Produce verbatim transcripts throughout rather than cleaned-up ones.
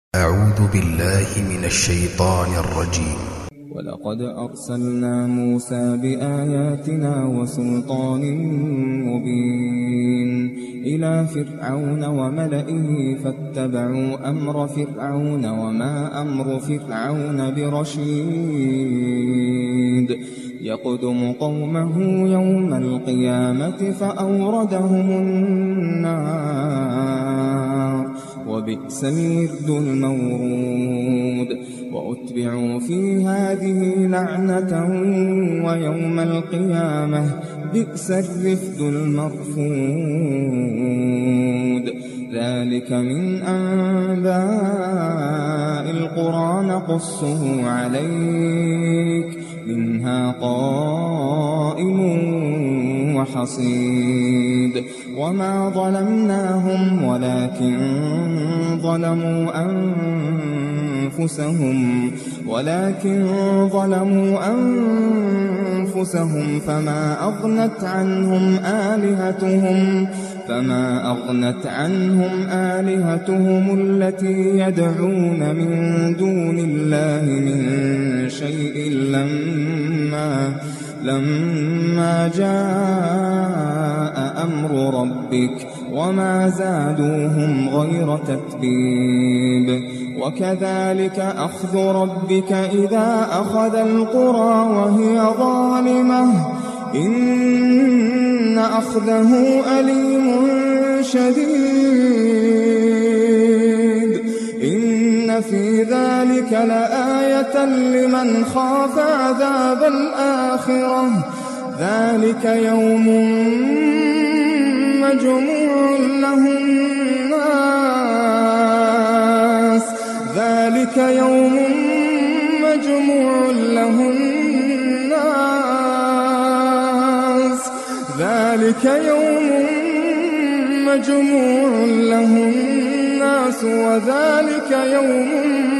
أعوذ بالله من الشيطان الرجيم. ولقد أرسلنا موسى بآياتنا وسلطان مبين إلى فرعون وملئه فاتبعوا أمر فرعون وما أمر فرعون برشيد يقدم قومه يوم القيامة فأوردهم النار وبئس الورد المورود وأتبعوا في هذه لعنة ويوم القيامة بئس الرفد المرفود ذلك من أنباء القرى نقصه عليك منها قائم وحصيد وما ظلمناهم ولكن ظلموا أنفسهم ولكن ظلموا أنفسهم فما أغنت عنهم آلهتهم فما أغنت عنهم آلهتهم التي يدعون من دون الله من شيء لما لما جاء أمر ربك وما زادوهم غير تتبيب وكذلك أخذ ربك إذا أخذ القرى وهي ظالمة إن أخذه أليم شديد إن في ذلك لآية لمن خاف عذاب الآخرة ذلك يوم مجموع له الناس ذلك يوم مجموع له الناس ذلك يوم مجموع له الناس وذلك يوم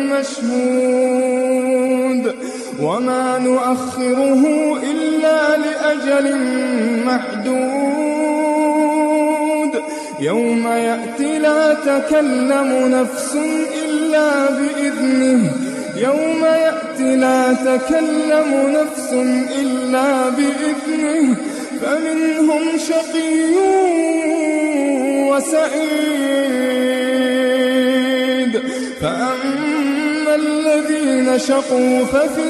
مشهود وما نؤخره إلا لأجل محدود يوم يأتي لا تكلم نفس إلا بإذنه يوم يأتي لا تكلم نفس إلا بإذنه فمنهم شقي وسعيد فأما الذين شقوا ففي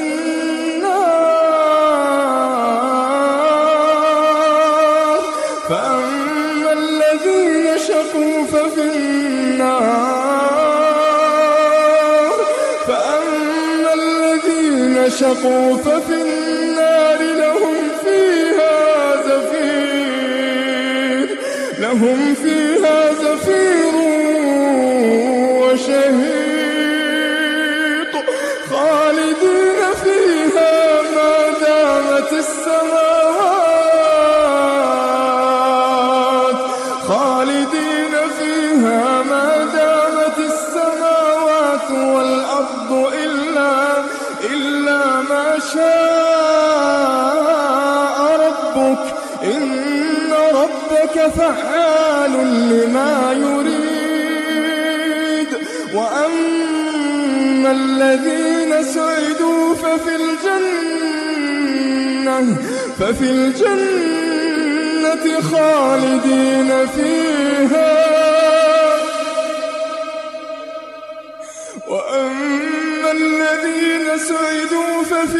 النار فأما الذين شقوا ففي النار فأما الذين شقوا ففي النار لهم فيها زفير لهم فيها زفير وشهيق خالدين فيها ما دامت السماوات خالدين فيها ما دامت السماوات والأرض إلا إلا ما شاء ربك إن ربك فعال لما يريد وأما الذين سعدوا ففي الجنة ففي الجنة خالدين فيها وأما الذين سعدوا ففي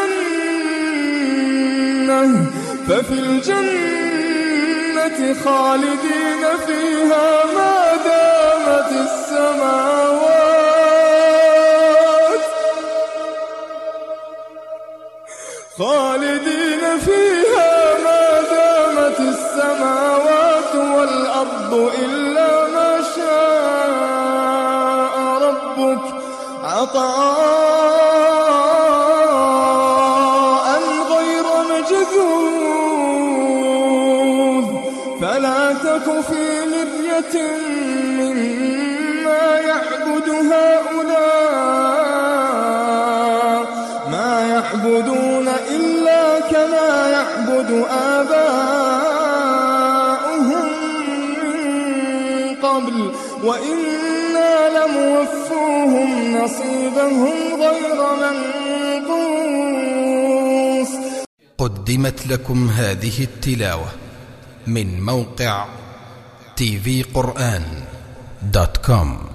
الجنة ففي الجنة خالدين فيها ما دامت السماوات خالدين فيها ما دامت السماوات والأرض إلا ما شاء ربك عطاء غير مجذوذ فلا تك في مرية مما يعبد هؤلاء ما يعبدون إلا كما يعبد آباؤهم من قبل وإنا موفوهم نصيبهم غير منقوص. قدمت لكم هذه التلاوة من موقع تي في قرآن دوت كوم.